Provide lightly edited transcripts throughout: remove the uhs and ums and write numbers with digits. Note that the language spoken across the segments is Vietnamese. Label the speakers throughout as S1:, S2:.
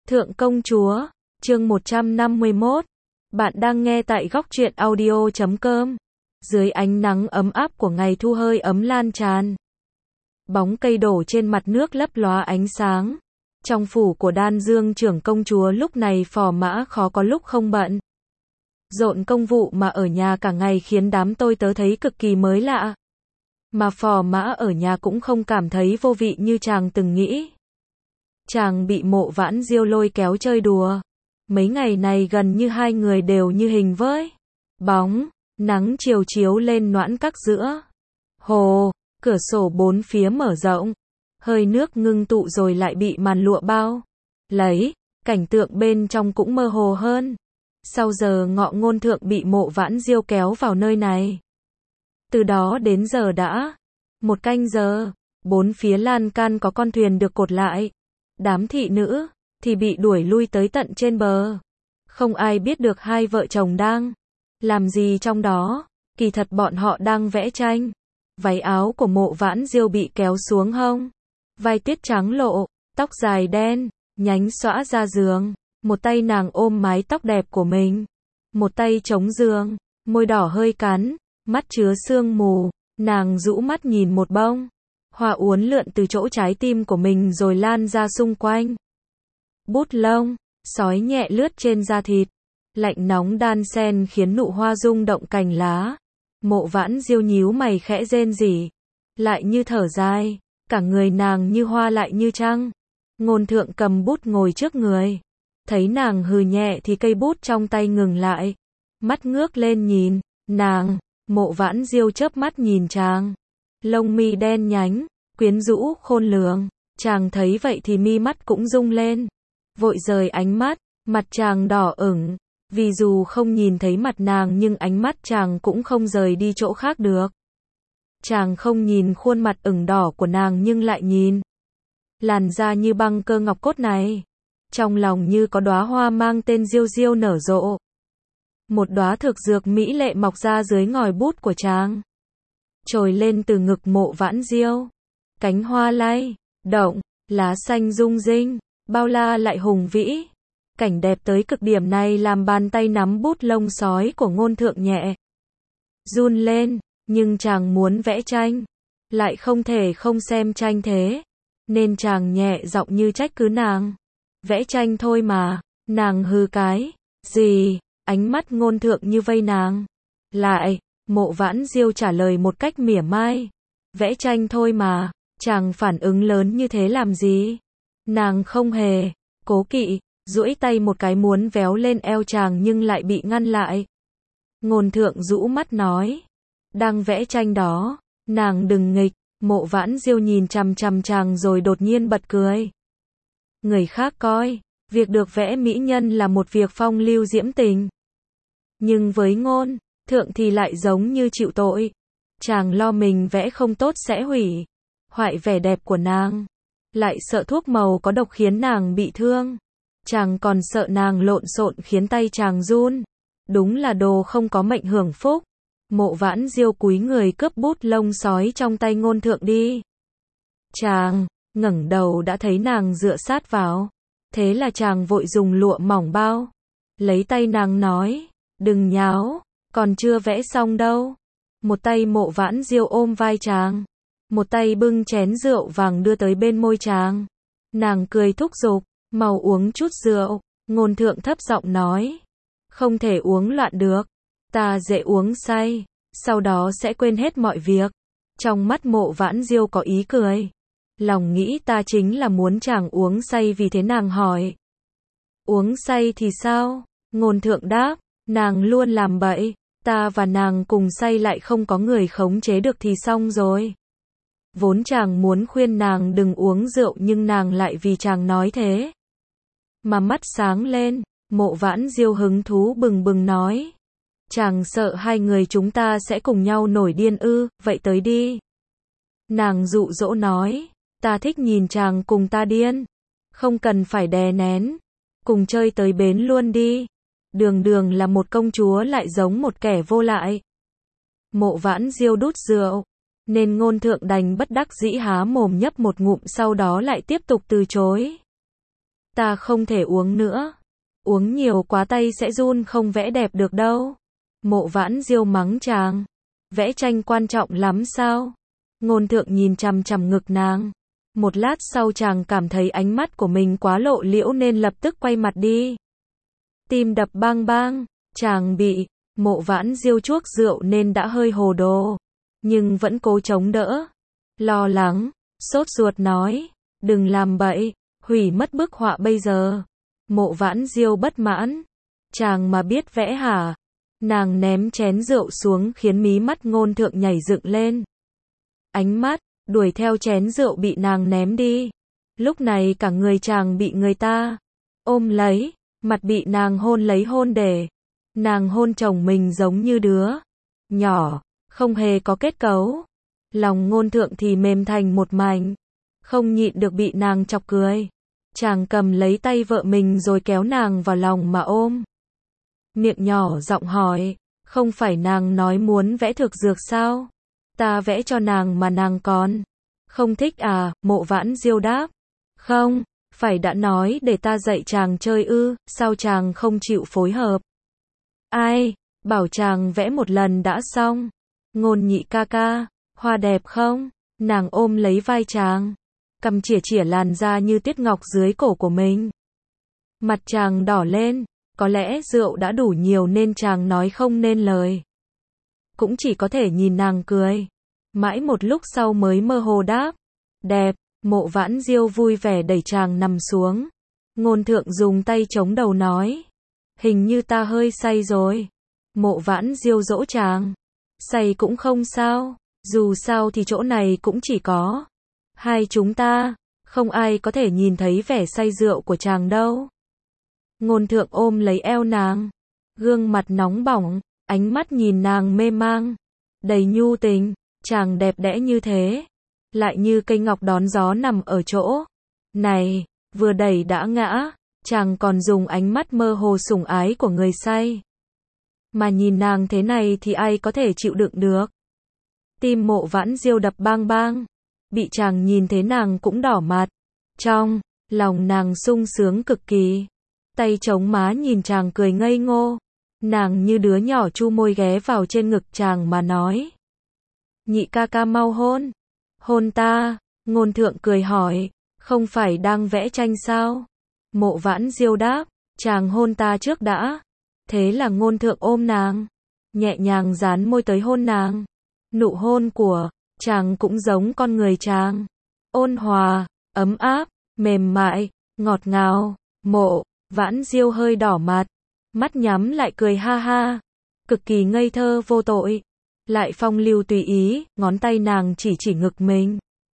S1: Thượng công chúa, chương 151. Bạn đang nghe tại góc truyện audio.com. Dưới ánh nắng ấm áp của ngày thu hơi ấm lan tràn. Bóng cây đổ trên mặt nước lấp lóa ánh sáng. Trong phủ của Đan Dương trưởng công chúa lúc này phò mã khó có lúc không bận. Rộn công vụ mà ở nhà cả ngày khiến đám tôi tớ thấy cực kỳ mới lạ. Mà phò mã ở nhà cũng không cảm thấy vô vị như chàng từng nghĩ. Chàng bị Mộ Vãn Diêu lôi kéo chơi đùa. Mấy ngày này gần như hai người đều như hình với bóng, nắng chiều chiếu lên noãn các giữa hồ, cửa sổ bốn phía mở rộng, hơi nước ngưng tụ rồi lại bị màn lụa bao lấy, cảnh tượng bên trong cũng mơ hồ hơn. Sau giờ ngọ ngôn thượng bị Mộ Vãn Diêu kéo vào nơi này. Từ đó đến giờ đã 1 canh giờ, bốn phía lan can có con thuyền được cột lại. Đám thị nữ thì bị đuổi lui tới tận trên bờ. Không ai biết được hai vợ chồng đang làm gì trong đó. Kỳ thật bọn họ đang vẽ tranh. Váy áo của Mộ Vãn Diêu bị kéo xuống hông. Vai tuyết trắng lộ, tóc dài đen, nhánh xõa ra giường. Một tay nàng ôm mái tóc đẹp của mình. Một tay chống giường, môi đỏ hơi cắn, mắt chứa sương mù. Nàng rũ mắt nhìn một bông hoa uốn lượn từ chỗ trái tim của mình rồi lan ra xung quanh. Bút lông, sói nhẹ lướt trên da thịt. Lạnh nóng đan xen khiến nụ hoa rung động cành lá. Mộ Vãn Diêu nhíu mày khẽ rên rỉ. Lại như thở dài. Cả người nàng như hoa lại như trăng. Ngôn thượng cầm bút ngồi trước người. Thấy nàng hừ nhẹ thì cây bút trong tay ngừng lại. Mắt ngước lên nhìn nàng. Mộ Vãn Diêu chớp mắt nhìn chàng. Lông mi đen nhánh, quyến rũ khôn lường. Chàng thấy vậy thì mi mắt cũng rung lên. Vội rời ánh mắt, mặt chàng đỏ ửng. Vì dù không nhìn thấy mặt nàng nhưng ánh mắt chàng cũng không rời đi chỗ khác được. Chàng không nhìn khuôn mặt ửng đỏ của nàng nhưng lại nhìn làn da như băng cơ ngọc cốt này. Trong lòng như có đóa hoa mang tên Diêu Diêu nở rộ. Một đóa thực dược mỹ lệ mọc ra dưới ngòi bút của chàng. Trồi lên từ ngực Mộ Vãn Diêu. Cánh hoa lay động, lá xanh rung rinh, bao la lại hùng vĩ. Cảnh đẹp tới cực điểm này làm bàn tay nắm bút lông sói của ngôn thượng nhẹ run lên, nhưng chàng muốn vẽ tranh, lại không thể không xem tranh thế, nên chàng nhẹ giọng như trách cứ nàng. Vẽ tranh thôi mà. Nàng hừ cái gì? Ánh mắt ngôn thượng như vây nàng lại. Mộ Vãn Diêu trả lời một cách mỉa mai. Vẽ tranh thôi mà. Chàng phản ứng lớn như thế làm gì? Nàng không hề cố kỵ, duỗi tay một cái muốn véo lên eo chàng nhưng lại bị ngăn lại. Ngôn thượng rũ mắt nói. Đang vẽ tranh đó. Nàng đừng nghịch. Mộ Vãn Diêu nhìn chằm chằm chàng rồi đột nhiên bật cười. Người khác coi việc được vẽ mỹ nhân là một việc phong lưu diễm tình. Nhưng với ngôn thượng thì lại giống như chịu tội. Chàng lo mình vẽ không tốt sẽ hủy hoại vẻ đẹp của nàng. Lại sợ thuốc màu có độc khiến nàng bị thương. Chàng còn sợ nàng lộn xộn khiến tay chàng run. Đúng là đồ không có mệnh hưởng phúc. Mộ Vãn Diêu cúi người cướp bút lông sói trong tay ngôn thượng đi. Chàng ngẩng đầu đã thấy nàng dựa sát vào. Thế là chàng vội dùng lụa mỏng bao lấy tay nàng nói. Đừng nháo, còn chưa vẽ xong đâu. Một tay Mộ Vãn Diêu ôm vai chàng. Một tay bưng chén rượu vàng đưa tới bên môi chàng. Nàng cười thúc giục. Mau uống chút rượu. Ngôn thượng thấp giọng nói. Không thể uống loạn được. Ta dễ uống say. Sau đó sẽ quên hết mọi việc. Trong mắt Mộ Vãn Diêu có ý cười. Lòng nghĩ ta chính là muốn chàng uống say vì thế nàng hỏi. Uống say thì sao? Ngôn thượng đáp. Nàng luôn làm bậy. Ta và nàng cùng say lại không có người khống chế được thì xong rồi. Vốn chàng muốn khuyên nàng đừng uống rượu nhưng nàng lại vì chàng nói thế mà mắt sáng lên. Mộ Vãn Diêu hứng thú bừng bừng nói. Chàng sợ hai người chúng ta sẽ cùng nhau nổi điên ư? Vậy tới đi. Nàng dụ dỗ nói. Ta thích nhìn chàng cùng ta điên. Không cần phải đè nén. Cùng chơi tới bến luôn đi. Đường đường là một công chúa lại giống một kẻ vô lại. Mộ Vãn Diêu đút rượu. Nên ngôn thượng đành bất đắc dĩ há mồm nhấp một ngụm sau đó lại tiếp tục từ chối. Ta không thể uống nữa. Uống nhiều quá tay sẽ run không vẽ đẹp được đâu. Mộ Vãn Diêu mắng chàng. Vẽ tranh quan trọng lắm sao? Ngôn Thượng nhìn chằm chằm ngực nàng. Một lát sau chàng cảm thấy ánh mắt của mình quá lộ liễu nên lập tức quay mặt đi. Tim đập bang bang, chàng bị Mộ Vãn Diêu chuốc rượu nên đã hơi hồ đồ, nhưng vẫn cố chống đỡ. Lo lắng, sốt ruột nói, đừng làm bậy, hủy mất bức họa bây giờ. Mộ Vãn Diêu bất mãn, chàng mà biết vẽ hả? Nàng ném chén rượu xuống khiến mí mắt Ngôn Thượng nhảy dựng lên. Ánh mắt đuổi theo chén rượu bị nàng ném đi. Lúc này cả người chàng bị người ta ôm lấy, mặt bị nàng hôn lấy hôn để. Nàng hôn chồng mình giống như đứa nhỏ, không hề có kết cấu. Lòng Ngôn Thượng thì mềm thành một mảnh, không nhịn được bị nàng chọc cười. Chàng cầm lấy tay vợ mình rồi kéo nàng vào lòng mà ôm. Miệng nhỏ giọng hỏi, không phải nàng nói muốn vẽ thực dược sao? Ta vẽ cho nàng mà nàng còn không thích à? Mộ Vãn Diêu đáp, không, phải đã nói để ta dạy chàng chơi ư, sao chàng không chịu phối hợp? Ai, bảo chàng vẽ một lần đã xong. Ngôn Nhị ca ca, hoa đẹp không? Nàng ôm lấy vai chàng, cầm chỉa chỉa làn da như tiết ngọc dưới cổ của mình. Mặt chàng đỏ lên, có lẽ rượu đã đủ nhiều nên chàng nói không nên lời. Cũng chỉ có thể nhìn nàng cười. Mãi một lúc sau mới mơ hồ đáp, đẹp. Mộ Vãn Diêu vui vẻ đẩy chàng nằm xuống. Ngôn Thượng dùng tay chống đầu nói, hình như ta hơi say rồi. Mộ Vãn Diêu dỗ chàng, say cũng không sao, dù sao thì chỗ này cũng chỉ có hai chúng ta, không ai có thể nhìn thấy vẻ say rượu của chàng đâu. Ngôn Thượng ôm lấy eo nàng, gương mặt nóng bỏng, ánh mắt nhìn nàng mê mang, đầy nhu tình. Chàng đẹp đẽ như thế, lại như cây ngọc đón gió nằm ở chỗ này, vừa đẩy đã ngã. Chàng còn dùng ánh mắt mơ hồ sủng ái của người say. Mà nhìn nàng thế này thì ai có thể chịu đựng được. Tim Mộ Vãn Diêu đập bang bang, bị chàng nhìn thế nàng cũng đỏ mặt. Trong lòng nàng sung sướng cực kỳ, tay chống má nhìn chàng cười ngây ngô. Nàng như đứa nhỏ chu môi ghé vào trên ngực chàng mà nói, Nhị ca ca mau hôn, hôn ta. Ngôn Thượng cười hỏi, không phải đang vẽ tranh sao? Mộ Vãn Diêu đáp, chàng hôn ta trước đã. Thế là Ngôn Thượng ôm nàng, nhẹ nhàng dán môi tới hôn nàng. Nụ hôn của chàng cũng giống con người chàng, ôn hòa, ấm áp, mềm mại, ngọt ngào. Mộ Vãn Diêu hơi đỏ mặt, mắt nhắm lại cười ha ha, cực kỳ ngây thơ vô tội, lại phong lưu tùy ý. Ngón tay nàng chỉ ngực mình,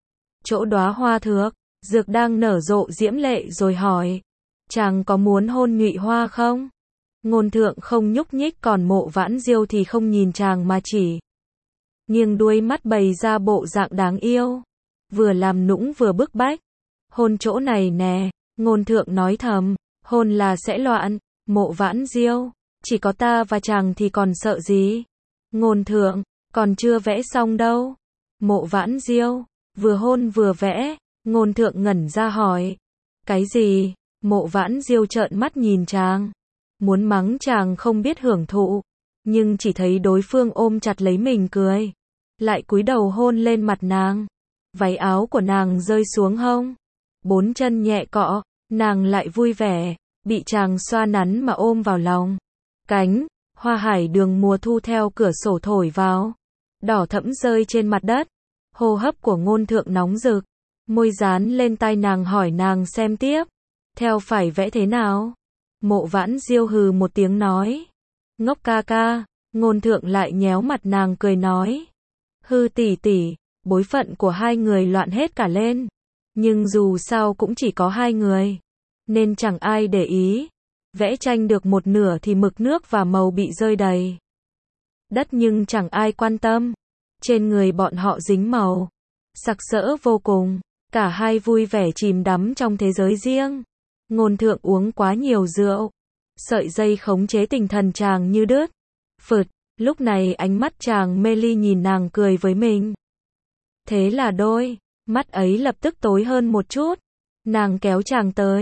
S1: chỗ đóa hoa thược dược đang nở rộ diễm lệ, rồi hỏi, chàng có muốn hôn nhụy hoa không? Ngôn Thượng không nhúc nhích, còn Mộ Vãn Diêu thì không nhìn chàng mà chỉ nghiêng đuôi mắt bày ra bộ dạng đáng yêu, vừa làm nũng vừa bức bách. Hôn chỗ này nè. Ngôn Thượng nói thầm, hôn là sẽ loạn. Mộ Vãn Diêu, chỉ có ta và chàng thì còn sợ gì? Ngôn Thượng, còn chưa vẽ xong đâu. Mộ Vãn Diêu, vừa hôn vừa vẽ. Ngôn Thượng ngẩn ra hỏi, cái gì? Mộ Vãn Diêu trợn mắt nhìn chàng, muốn mắng chàng không biết hưởng thụ, nhưng chỉ thấy đối phương ôm chặt lấy mình cười, lại cúi đầu hôn lên mặt nàng. Váy áo của nàng rơi xuống hông, bốn chân nhẹ cọ, nàng lại vui vẻ, bị chàng xoa nắn mà ôm vào lòng. Cánh hoa hải đường mùa thu theo cửa sổ thổi vào, đỏ thẫm rơi trên mặt đất. Hô hấp của Ngôn Thượng nóng rực, môi dán lên tai nàng hỏi nàng xem tiếp, theo phải vẽ thế nào? Mộ Vãn Diêu hừ một tiếng nói, ngốc ca ca. Ngôn Thượng lại nhéo mặt nàng cười nói, hư tỷ tỷ. Bối phận của hai người loạn hết cả lên, nhưng dù sao cũng chỉ có hai người, nên chẳng ai để ý. Vẽ tranh được một nửa thì mực nước và màu bị rơi đầy đất, nhưng chẳng ai quan tâm. Trên người bọn họ dính màu, sặc sỡ vô cùng. Cả hai vui vẻ chìm đắm trong thế giới riêng. Ngôn Thượng uống quá nhiều rượu, sợi dây khống chế tinh thần chàng như đứt. Phượt, lúc này ánh mắt chàng mê ly nhìn nàng cười với mình. Thế là đôi mắt ấy lập tức tối hơn một chút. Nàng kéo chàng tới,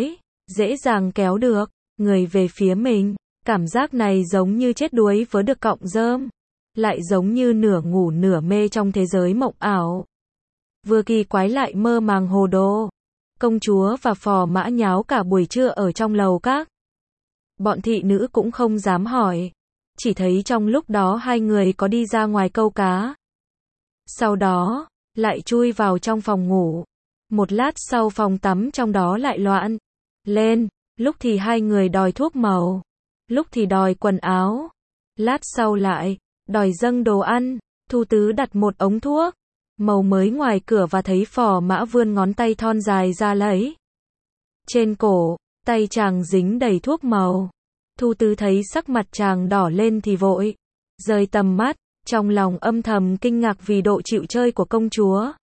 S1: dễ dàng kéo được người về phía mình. Cảm giác này giống như chết đuối với được cọng rơm, lại giống như nửa ngủ nửa mê trong thế giới mộng ảo. Vừa kỳ quái lại mơ màng hồ đồ. Công chúa và phò mã nháo cả buổi trưa ở trong lầu các. Bọn thị nữ cũng không dám hỏi. Chỉ thấy trong lúc đó hai người có đi ra ngoài câu cá. Sau đó, lại chui vào trong phòng ngủ. Một lát sau phòng tắm trong đó lại loạn lên. Lúc thì hai người đòi thuốc màu. Lúc thì đòi quần áo. Lát sau lại đòi dâng đồ ăn. Thu Tứ đặt một ống thuốc màu mới ngoài cửa và thấy phò mã vươn ngón tay thon dài ra lấy. Trên cổ, tay chàng dính đầy thuốc màu. Thu Tứ thấy sắc mặt chàng đỏ lên thì vội rời tầm mắt, trong lòng âm thầm kinh ngạc vì độ chịu chơi của công chúa.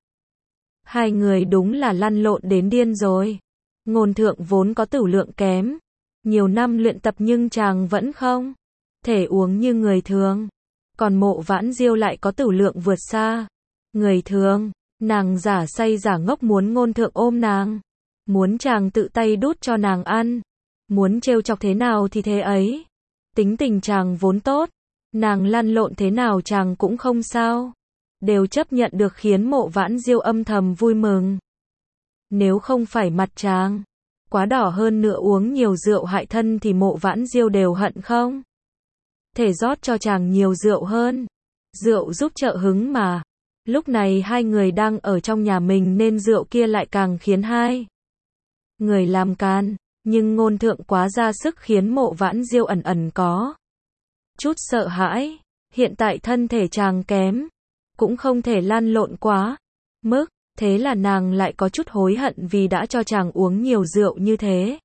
S1: Hai người đúng là lăn lộn đến điên rồi. Ngôn Thượng vốn có tửu lượng kém, nhiều năm luyện tập nhưng chàng vẫn không thể uống như người thường. Còn Mộ Vãn Diêu lại có tửu lượng vượt xa người thường. Nàng giả say giả ngốc muốn Ngôn Thượng ôm nàng, muốn chàng tự tay đút cho nàng ăn, muốn trêu chọc thế nào thì thế ấy. Tính tình chàng vốn tốt, nàng lăn lộn thế nào chàng cũng không sao, đều chấp nhận được, khiến Mộ Vãn Diêu âm thầm vui mừng. Nếu không phải mặt chàng quá đỏ hơn nữa uống nhiều rượu hại thân thì Mộ Vãn Diêu đều hận không thể rót cho chàng nhiều rượu hơn. Rượu giúp trợ hứng mà. Lúc này hai người đang ở trong nhà mình nên rượu kia lại càng khiến hai người làm can. Nhưng Ngôn Thượng quá ra sức khiến Mộ Vãn Diêu ẩn ẩn có chút sợ hãi. Hiện tại thân thể chàng kém, cũng không thể lăn lộn quá mức. Thế là nàng lại có chút hối hận vì đã cho chàng uống nhiều rượu như thế.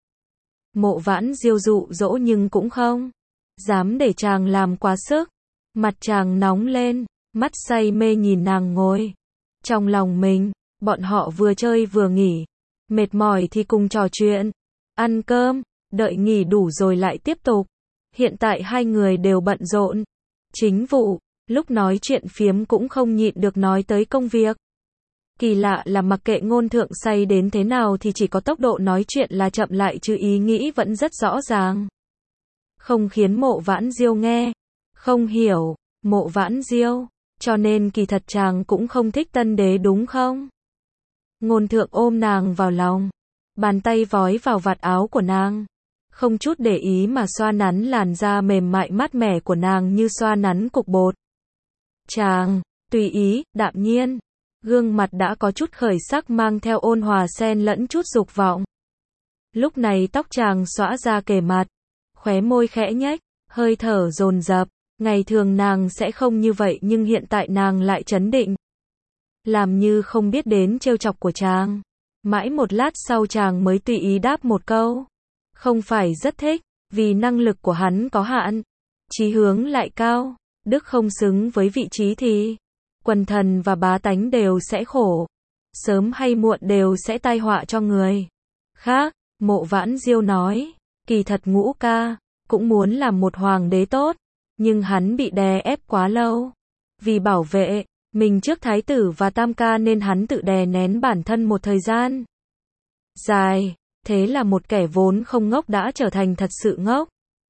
S1: Mộ Vãn Diêu dụ dỗ nhưng cũng không dám để chàng làm quá sức. Mặt chàng nóng lên, mắt say mê nhìn nàng ngồi trong lòng mình. Bọn họ vừa chơi vừa nghỉ, mệt mỏi thì cùng trò chuyện, ăn cơm, đợi nghỉ đủ rồi lại tiếp tục. Hiện tại hai người đều bận rộn chính vụ, lúc nói chuyện phiếm cũng không nhịn được nói tới công việc. Kỳ lạ là mặc kệ Ngôn Thượng say đến thế nào thì chỉ có tốc độ nói chuyện là chậm lại chứ ý nghĩ vẫn rất rõ ràng. Không khiến Mộ Vãn Diêu nghe không hiểu. Mộ Vãn Diêu, cho nên kỳ thật chàng cũng không thích Tân Đế đúng không? Ngôn Thượng ôm nàng vào lòng, bàn tay vói vào vạt áo của nàng, không chút để ý mà xoa nắn làn da mềm mại mát mẻ của nàng như xoa nắn cục bột. Chàng tùy ý, đạm nhiên, gương mặt đã có chút khởi sắc mang theo ôn hòa xen lẫn chút dục vọng. Lúc này tóc chàng xõa ra kề mặt, khóe môi khẽ nhếch, hơi thở dồn dập. Ngày thường nàng sẽ không như vậy nhưng hiện tại nàng lại trấn định, làm như không biết đến trêu chọc của chàng. Mãi một lát sau chàng mới tùy ý đáp một câu, không phải rất thích, vì năng lực của hắn có hạn, chí hướng lại cao, đức không xứng với vị trí thì quần thần và bá tánh đều sẽ khổ, sớm hay muộn đều sẽ tai họa cho người khác. Mộ Vãn Diêu nói, kỳ thật Ngũ ca cũng muốn làm một hoàng đế tốt, nhưng hắn bị đè ép quá lâu. Vì bảo vệ mình trước thái tử và tam ca nên hắn tự đè nén bản thân một thời gian dài. Thế là một kẻ vốn không ngốc đã trở thành thật sự ngốc.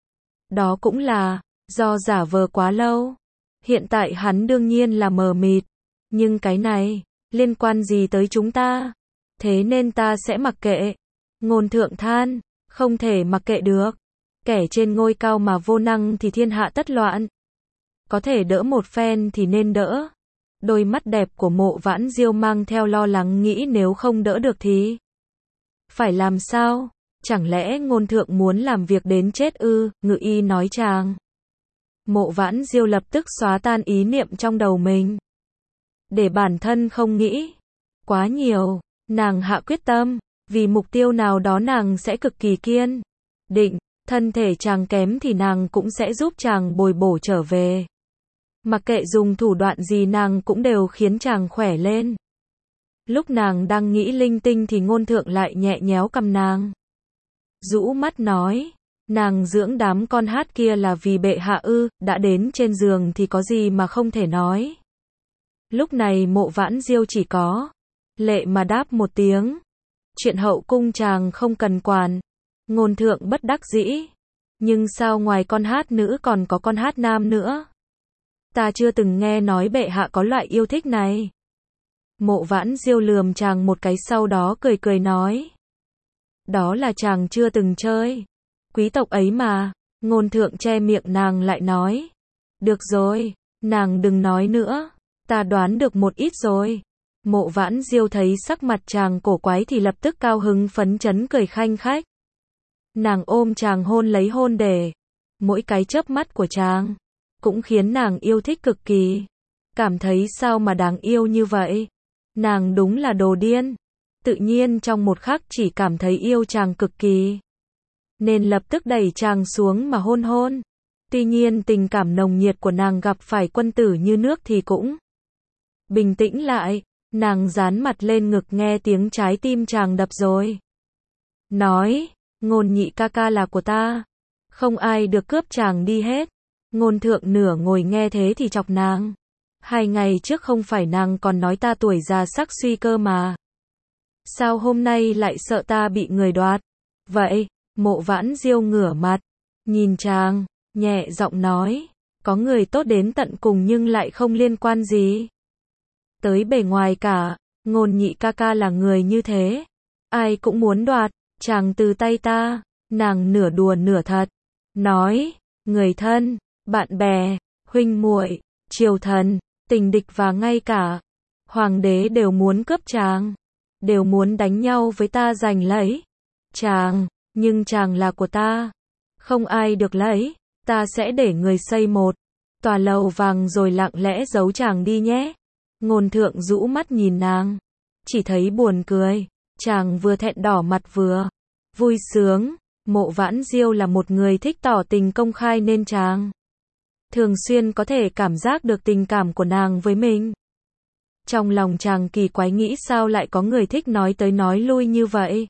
S1: Đó cũng là do giả vờ quá lâu. Hiện tại hắn đương nhiên là mờ mịt. Nhưng cái này liên quan gì tới chúng ta? Thế nên ta sẽ mặc kệ. Ngôn Thượng than, không thể mặc kệ được. Kẻ trên ngôi cao mà vô năng thì thiên hạ tất loạn. Có thể đỡ một phen thì nên đỡ. Đôi mắt đẹp của Mộ Vãn Diêu mang theo lo lắng nghĩ nếu không đỡ được thì phải làm sao? Chẳng lẽ Ngôn Thượng muốn làm việc đến chết ư? Ngự y nói chàng. Mộ Vãn Diêu lập tức xóa tan ý niệm trong đầu mình. Để bản thân không nghĩ quá nhiều, nàng hạ quyết tâm, vì mục tiêu nào đó nàng sẽ cực kỳ kiên định. Thân thể chàng kém thì nàng cũng sẽ giúp chàng bồi bổ trở về. Mặc kệ dùng thủ đoạn gì nàng cũng đều khiến chàng khỏe lên. Lúc nàng đang nghĩ linh tinh thì Ngôn Thượng lại nhẹ nhéo cằm nàng. Rũ mắt nói, nàng dưỡng đám con hát kia là vì bệ hạ ư? Đã đến trên giường thì có gì mà không thể nói. Lúc này Mộ Vãn Diêu chỉ có lệ mà đáp một tiếng. Chuyện hậu cung chàng không cần quản. Ngôn thượng bất đắc dĩ. Nhưng sao ngoài con hát nữ còn có con hát nam nữa? Ta chưa từng nghe nói bệ hạ có loại yêu thích này. Mộ Vãn Diêu lườm chàng một cái sau đó cười cười nói. Đó là chàng chưa từng chơi. Quý tộc ấy mà. Ngôn thượng che miệng nàng lại nói. Được rồi, nàng đừng nói nữa. Ta đoán được một ít rồi. Mộ Vãn Diêu thấy sắc mặt chàng cổ quái thì lập tức cao hứng phấn chấn cười khanh khách. Nàng ôm chàng hôn lấy hôn để. Mỗi cái chớp mắt của chàng cũng khiến nàng yêu thích cực kỳ. Cảm thấy sao mà đáng yêu như vậy. Nàng đúng là đồ điên. Tự nhiên trong một khắc chỉ cảm thấy yêu chàng cực kỳ. Nên lập tức đẩy chàng xuống mà hôn hôn. Tuy nhiên tình cảm nồng nhiệt của nàng gặp phải quân tử như nước thì cũng bình tĩnh lại. Nàng dán mặt lên ngực nghe tiếng trái tim chàng đập rồi. Nói, Ngôn nhị ca ca là của ta. Không ai được cướp chàng đi hết. Ngôn thượng nửa ngồi nghe thế thì chọc nàng. 2 ngày trước không phải nàng còn nói ta tuổi già sắc suy cơ mà. Sao hôm nay lại sợ ta bị người đoạt? Vậy, Mộ Vãn Diêu ngửa mặt, nhìn chàng, nhẹ giọng nói. Có người tốt đến tận cùng nhưng lại không liên quan gì tới bề ngoài cả. Ngôn nhị ca ca là người như thế. Ai cũng muốn đoạt chàng từ tay ta. Nàng nửa đùa nửa thật. Nói, người thân, bạn bè, huynh muội, triều thần, tình địch và ngay cả hoàng đế đều muốn cướp chàng. Đều muốn đánh nhau với ta giành lấy chàng. Nhưng chàng là của ta. Không ai được lấy. Ta sẽ để người xây một tòa lầu vàng rồi lặng lẽ giấu chàng đi nhé. Ngôn thượng rũ mắt nhìn nàng. Chỉ thấy buồn cười. Chàng vừa thẹn đỏ mặt vừa vui sướng. Mộ Vãn Diêu là một người thích tỏ tình công khai nên chàng thường xuyên có thể cảm giác được tình cảm của nàng với mình. Trong lòng chàng kỳ quái nghĩ sao lại có người thích nói tới nói lui như vậy.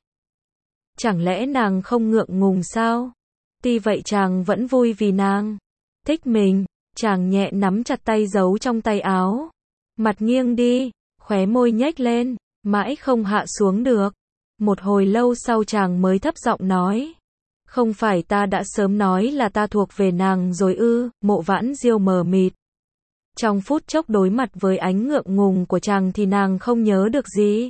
S1: Chẳng lẽ nàng không ngượng ngùng sao? Tuy vậy chàng vẫn vui vì nàng thích mình. Chàng nhẹ nắm chặt tay giấu trong tay áo. Mặt nghiêng đi, khóe môi nhếch lên, mãi không hạ xuống được. Một hồi lâu sau chàng mới thấp giọng nói. Không phải ta đã sớm nói là ta thuộc về nàng rồi ư? Mộ Vãn Diêu mờ mịt. Trong phút chốc đối mặt với ánh ngượng ngùng của chàng thì nàng không nhớ được gì.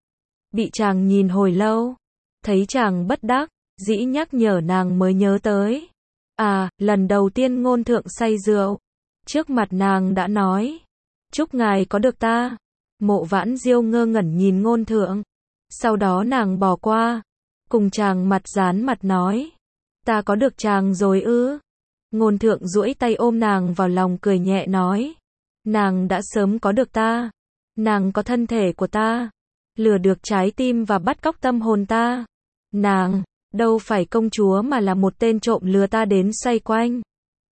S1: Bị chàng nhìn hồi lâu, thấy chàng bất đắc dĩ nhắc nhở nàng mới nhớ tới. À, lần đầu tiên Ngôn thượng say rượu, trước mặt nàng đã nói. Chúc ngài có được ta. Mộ Vãn Diêu ngơ ngẩn nhìn Ngôn thượng. Sau đó nàng bỏ qua. Cùng chàng mặt dán mặt nói. Ta có được chàng rồi ư? Ngôn thượng duỗi tay ôm nàng vào lòng cười nhẹ nói. Nàng đã sớm có được ta. Nàng có thân thể của ta. Lừa được trái tim và bắt cóc tâm hồn ta. Nàng, đâu phải công chúa mà là một tên trộm lừa ta đến xoay quanh.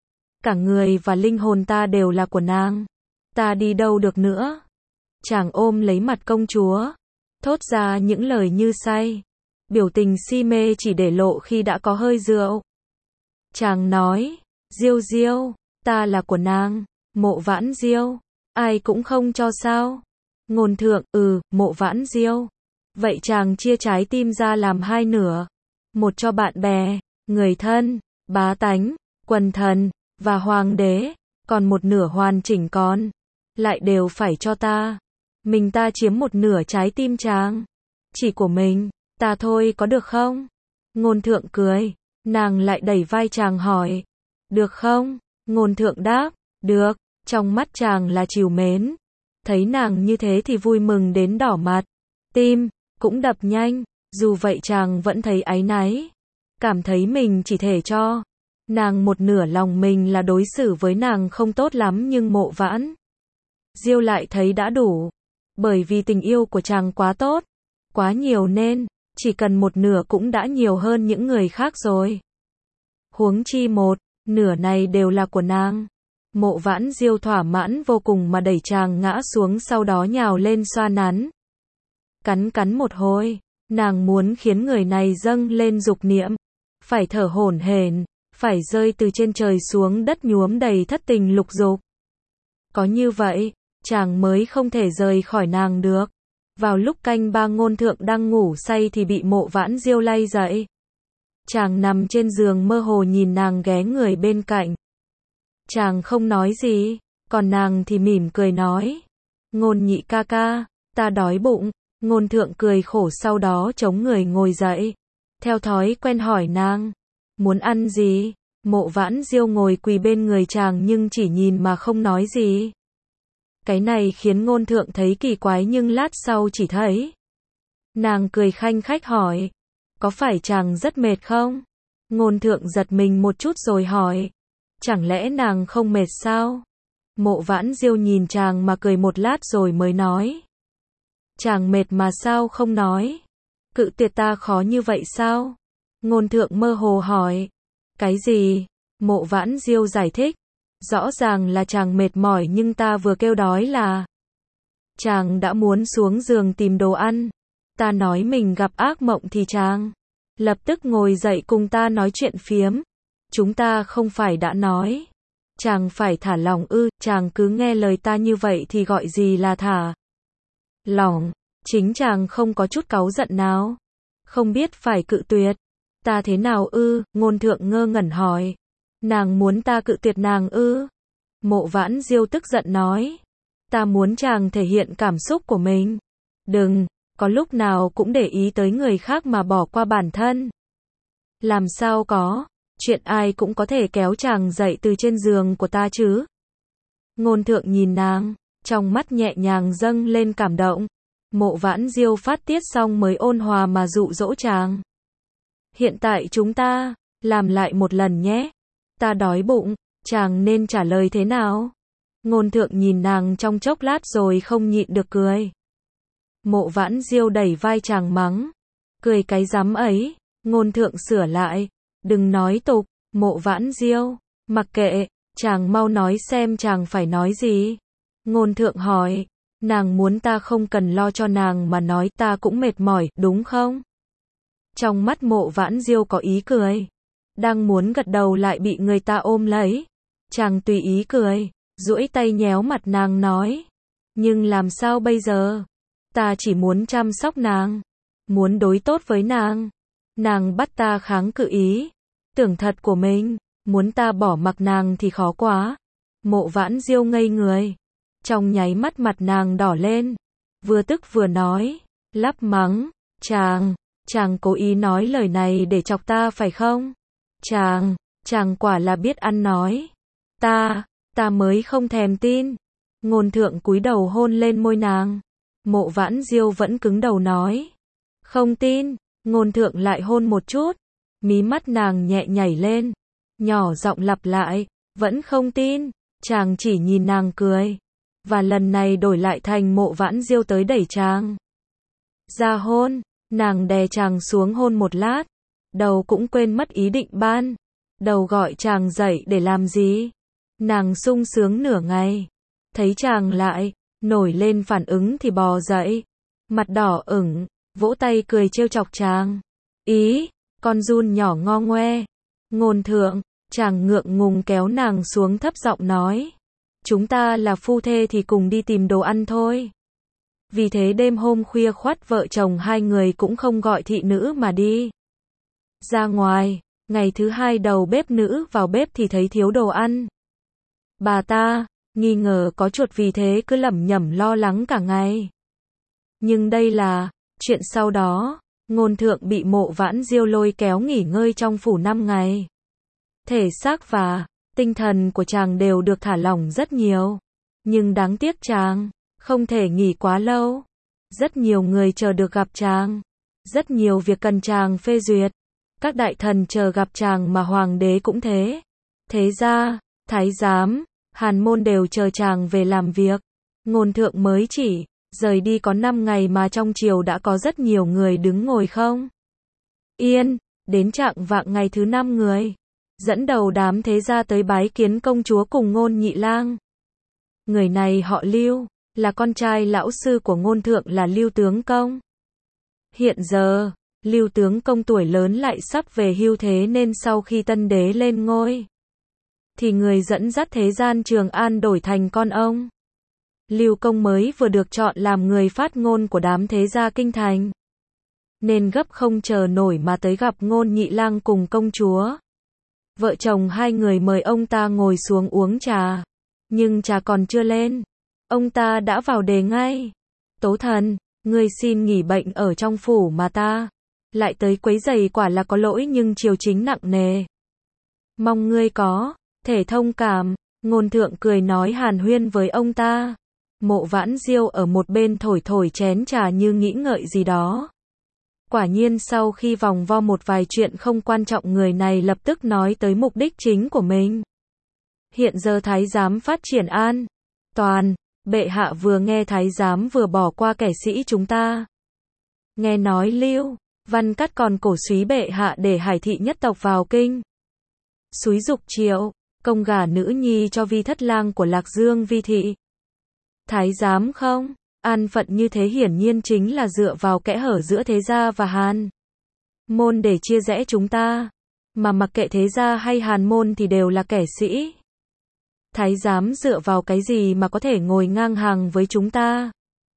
S1: Cả người và linh hồn ta đều là của nàng. Ta đi đâu được nữa? Chàng ôm lấy mặt công chúa. Thốt ra những lời như say. Biểu tình si mê chỉ để lộ khi đã có hơi rượu. Chàng nói, Diêu Diêu, ta là của nàng. Mộ Vãn Diêu, ai cũng không cho sao? Ngôn thượng, Mộ Vãn Diêu. Vậy chàng chia trái tim ra làm 2 nửa. Một cho bạn bè, người thân, bá tánh, quần thần, và hoàng đế. Còn một nửa hoàn chỉnh còn lại đều phải cho ta. Mình ta chiếm một nửa trái tim chàng. Chỉ của mình, ta thôi có được không? Ngôn thượng cười. Nàng lại đẩy vai chàng hỏi. Được không? Ngôn thượng đáp. Được. Trong mắt chàng là trìu mến. Thấy nàng như thế thì vui mừng đến đỏ mặt. Tim cũng đập nhanh. Dù vậy chàng vẫn thấy áy náy. Cảm thấy mình chỉ thể cho nàng một nửa lòng mình là đối xử với nàng không tốt lắm nhưng Mộ Vãn Diêu lại thấy đã đủ. Bởi vì tình yêu của chàng quá tốt, quá nhiều nên chỉ cần một nửa cũng đã nhiều hơn những người khác rồi. Huống chi một nửa này đều là của nàng. Mộ Vãn Diêu thỏa mãn vô cùng mà đẩy chàng ngã xuống sau đó nhào lên xoa nắn. Cắn một hồi, nàng muốn khiến người này dâng lên dục niệm, phải thở hổn hển, phải rơi từ trên trời xuống đất nhuốm đầy thất tình lục dục. Có như vậy, chàng mới không thể rời khỏi nàng được. Vào lúc canh 3 Ngôn thượng đang ngủ say thì bị Mộ Vãn Diêu lay dậy. Chàng nằm trên giường mơ hồ nhìn nàng ghé người bên cạnh. Chàng không nói gì, còn nàng thì mỉm cười nói. Ngôn nhị ca ca, ta đói bụng. Ngôn thượng cười khổ sau đó chống người ngồi dậy. Theo thói quen hỏi nàng, muốn ăn gì? Mộ Vãn Diêu ngồi quỳ bên người chàng nhưng chỉ nhìn mà không nói gì. Cái này khiến ngôn thượng thấy kỳ quái nhưng lát sau chỉ thấy. Nàng cười khanh khách hỏi, có phải chàng rất mệt không? Ngôn thượng giật mình một chút rồi hỏi, chẳng lẽ nàng không mệt sao? Mộ Vãn Diêu nhìn chàng mà cười một lát rồi mới nói. Chàng mệt mà sao không nói? Cự tuyệt ta khó như vậy sao? Ngôn thượng mơ hồ hỏi. Cái gì? Mộ Vãn Diêu giải thích. Rõ ràng là chàng mệt mỏi nhưng ta vừa kêu đói là. Chàng đã muốn xuống giường tìm đồ ăn. Ta nói mình gặp ác mộng thì chàng lập tức ngồi dậy cùng ta nói chuyện phiếm. Chúng ta không phải đã nói. Chàng phải thả lỏng ư, chàng cứ nghe lời ta như vậy thì gọi gì là thả lỏng, chính chàng không có chút cáu giận nào. Không biết phải cự tuyệt. Ta thế nào ư? Ngôn thượng ngơ ngẩn hỏi. Nàng muốn ta cự tuyệt nàng ư? Mộ Vãn Diêu tức giận nói. Ta muốn chàng thể hiện cảm xúc của mình. Đừng, có lúc nào cũng để ý tới người khác mà bỏ qua bản thân. Làm sao có, chuyện ai cũng có thể kéo chàng dậy từ trên giường của ta chứ. Ngôn thượng nhìn nàng, trong mắt nhẹ nhàng dâng lên cảm động. Mộ Vãn Diêu phát tiết xong mới ôn hòa mà dụ dỗ chàng. Hiện tại chúng ta, làm lại một lần nhé. Ta đói bụng, chàng nên trả lời thế nào? Ngôn thượng nhìn nàng trong chốc lát rồi không nhịn được cười. Mộ Vãn Diêu đẩy vai chàng mắng. Cười cái rắm ấy, ngôn thượng sửa lại. Đừng nói tục, Mộ Vãn Diêu, mặc kệ, chàng mau nói xem chàng phải nói gì. Ngôn thượng hỏi, nàng muốn ta không cần lo cho nàng mà nói ta cũng mệt mỏi, đúng không? Trong mắt Mộ Vãn Diêu có ý cười. Đang muốn gật đầu lại bị người ta ôm lấy. Chàng tùy ý cười, duỗi tay nhéo mặt nàng nói. Nhưng làm sao bây giờ? Ta chỉ muốn chăm sóc nàng. Muốn đối tốt với nàng. Nàng bắt ta kháng cự ý tưởng thật của mình. Muốn ta bỏ mặc nàng thì khó quá. Mộ Vãn Diêu ngây người. Trong nháy mắt mặt nàng đỏ lên. Vừa tức vừa nói. Lắp mắng. Chàng cố ý nói lời này để chọc ta phải không? Chàng quả là biết ăn nói. Ta mới không thèm tin. Ngôn thượng cúi đầu hôn lên môi nàng. Mộ Vãn Diêu vẫn cứng đầu nói. Không tin. Ngôn thượng lại hôn một chút. Mí mắt nàng nhẹ nhảy lên. Nhỏ giọng lặp lại. Vẫn không tin. Chàng chỉ nhìn nàng cười. Và lần này đổi lại thành Mộ Vãn Diêu tới đẩy chàng ra hôn. Nàng đè chàng xuống hôn một lát. Đầu cũng quên mất ý định ban đầu gọi chàng dậy để làm gì. Nàng sung sướng nửa ngày. Thấy chàng lại nổi lên phản ứng thì bò dậy. Mặt đỏ ửng, vỗ tay cười trêu chọc chàng. Ý, con giun nhỏ ngo ngoe. Ngôn thượng, chàng ngượng ngùng kéo nàng xuống thấp giọng nói. Chúng ta là phu thê thì cùng đi tìm đồ ăn thôi. Vì thế đêm hôm khuya khoắt vợ chồng hai người cũng không gọi thị nữ mà đi ra ngoài. Ngày thứ hai đầu bếp nữ vào bếp thì thấy thiếu đồ ăn. Bà ta nghi ngờ có chuột vì thế cứ lẩm nhẩm lo lắng cả ngày. Nhưng đây là chuyện sau đó. Ngôn thượng bị Mộ Vãn Diêu lôi kéo nghỉ ngơi trong phủ 5 ngày. Thể xác và tinh thần của chàng đều được thả lỏng rất nhiều. Nhưng đáng tiếc chàng không thể nghỉ quá lâu. Rất nhiều người chờ được gặp chàng. Rất nhiều việc cần chàng phê duyệt. Các đại thần chờ gặp chàng mà hoàng đế cũng thế. Thế ra, thái giám, hàn môn đều chờ chàng về làm việc. Ngôn thượng mới chỉ rời đi có 5 ngày mà trong triều đã có rất nhiều người đứng ngồi không yên. Đến chạng vạng ngày thứ 5 người dẫn đầu đám thế gia tới bái kiến công chúa cùng Ngôn nhị lang. Người này họ Lưu, là con trai lão sư của ngôn thượng là Lưu Tướng Công. Hiện giờ, Lưu Tướng Công tuổi lớn lại sắp về hưu thế nên sau khi tân đế lên ngôi, thì người dẫn dắt thế gian Trường An đổi thành con ông. Lưu Công mới vừa được chọn làm người phát ngôn của đám thế gia kinh thành. nên gấp không chờ nổi mà tới gặp Ngôn Nhị Lang cùng công chúa. Vợ chồng hai người mời ông ta ngồi xuống uống trà, nhưng trà còn chưa lên, ông ta đã vào đề ngay. Tố thần, ngươi xin nghỉ bệnh ở trong phủ mà ta lại tới quấy rầy quả là có lỗi nhưng triều chính nặng nề. Mong ngươi có thể thông cảm. Ngôn thượng cười nói hàn huyên với ông ta. Mộ Vãn Diêu ở một bên thổi thổi chén trà như nghĩ ngợi gì đó. Quả nhiên sau khi vòng vo một vài chuyện không quan trọng, người này lập tức nói tới mục đích chính của mình. Hiện giờ thái giám phát triển an toàn, bệ hạ vừa nghe thái giám vừa bỏ qua kẻ sĩ chúng ta. Nghe nói Lưu Văn Cát còn cổ súy bệ hạ để hải thị nhất tộc vào kinh. Xúi giục Triệu công gả nữ nhi cho vi thất lang của Lạc Dương Vi thị. Thái giám không an phận như thế hiển nhiên chính là dựa vào kẽ hở giữa thế gia và Hàn môn để chia rẽ chúng ta. Mà mặc kệ thế gia hay Hàn môn thì đều là kẻ sĩ. Thái giám dựa vào cái gì mà có thể ngồi ngang hàng với chúng ta?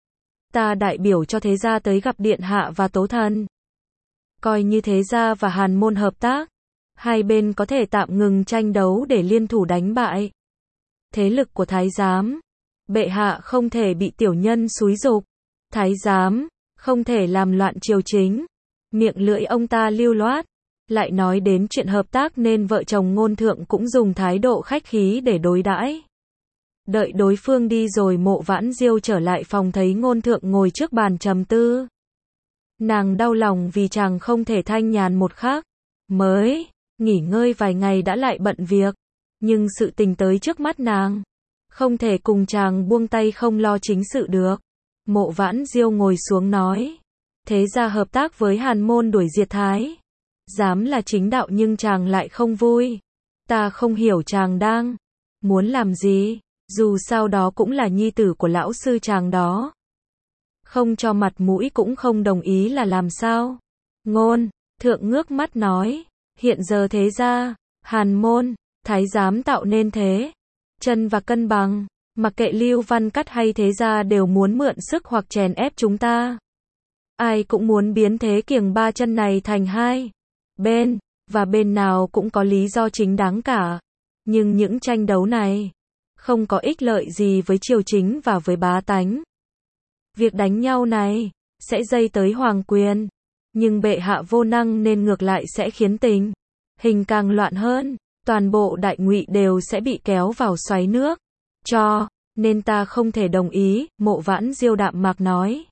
S1: Ta đại biểu cho thế gia tới gặp điện hạ và tố thần. Coi như thế gia và Hàn môn hợp tác, hai bên có thể tạm ngừng tranh đấu để liên thủ đánh bại thế lực của thái giám. Bệ hạ không thể bị tiểu nhân xúi giục, thái giám không thể làm loạn triều chính. Miệng lưỡi ông ta lưu loát, lại nói đến chuyện hợp tác nên vợ chồng Ngôn thượng cũng dùng thái độ khách khí để đối đãi. Đợi đối phương đi rồi Mộ Vãn Diêu trở lại phòng thấy Ngôn thượng ngồi trước bàn trầm tư. Nàng đau lòng vì chàng không thể thanh nhàn một khắc, mới nghỉ ngơi vài ngày đã lại bận việc, nhưng sự tình tới trước mắt nàng, không thể cùng chàng buông tay không lo chính sự được. Mộ Vãn Diêu ngồi xuống nói, thế ra hợp tác với Hàn môn đuổi diệt thái giám là chính đạo nhưng chàng lại không vui. Ta không hiểu chàng đang muốn làm gì, dù sao đó cũng là nhi tử của lão sư chàng đó. Không cho mặt mũi cũng không đồng ý là làm sao? Ngôn thượng ngước mắt nói, hiện giờ thế ra, Hàn môn, thái giám tạo nên thế chân và cân bằng, mặc kệ Lưu Văn Cát hay thế gia đều muốn mượn sức hoặc chèn ép chúng ta. Ai cũng muốn biến thế kiềng ba chân này thành hai bên, và bên nào cũng có lý do chính đáng cả. Nhưng những tranh đấu này không có ích lợi gì với triều chính và với bá tánh. Việc đánh nhau này sẽ dây tới hoàng quyền, nhưng bệ hạ vô năng nên ngược lại sẽ khiến tình hình càng loạn hơn, toàn bộ đại ngụy đều sẽ bị kéo vào xoáy nước. Cho nên ta không thể đồng ý. Mộ Vãn Diêu đạm mạc nói.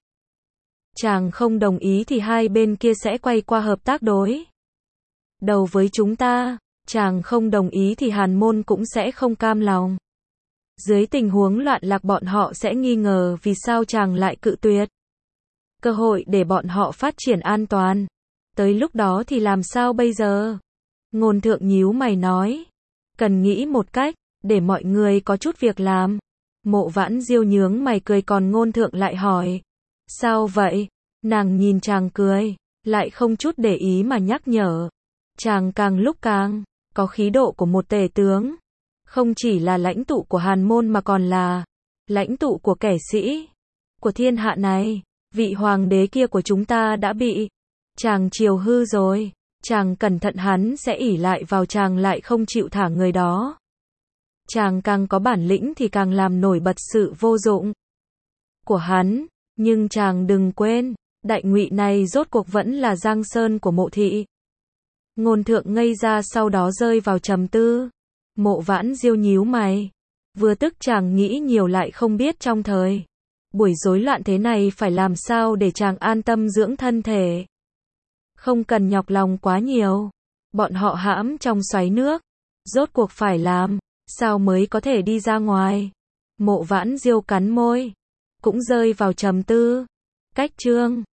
S1: Chàng không đồng ý thì hai bên kia sẽ quay qua hợp tác đối đầu với chúng ta. Chàng không đồng ý thì Hàn môn cũng sẽ không cam lòng. Dưới tình huống loạn lạc bọn họ sẽ nghi ngờ vì sao chàng lại cự tuyệt cơ hội để bọn họ phát triển an toàn. Tới lúc đó thì làm sao bây giờ? Ngôn thượng nhíu mày nói, cần nghĩ một cách để mọi người có chút việc làm. Mộ Vãn Diêu nhướng mày cười, còn Ngôn thượng lại hỏi, sao vậy? Nàng nhìn chàng cười, lại không chút để ý mà nhắc nhở, chàng càng lúc càng có khí độ của một tể tướng, không chỉ là lãnh tụ của Hàn môn mà còn là lãnh tụ của kẻ sĩ của thiên hạ này. Vị hoàng đế kia của chúng ta đã bị chàng chiều hư rồi, chàng cẩn thận hắn sẽ ỷ lại vào chàng, lại không chịu thả người đó. Chàng càng có bản lĩnh thì càng làm nổi bật sự vô dụng của hắn, nhưng chàng đừng quên, đại ngụy này rốt cuộc vẫn là giang sơn của Mộ thị. Ngôn thượng ngây ra, sau đó rơi vào trầm tư. Mộ Vãn Diêu nhíu mày, vừa tức chàng nghĩ nhiều lại không biết trong thời buổi rối loạn thế này phải làm sao để chàng an tâm dưỡng thân thể. Không cần nhọc lòng quá nhiều, bọn họ hãm trong xoáy nước, rốt cuộc phải làm sao mới có thể đi ra ngoài. Mộ Vãn Diêu cắn môi, cũng rơi vào trầm tư. Cách chương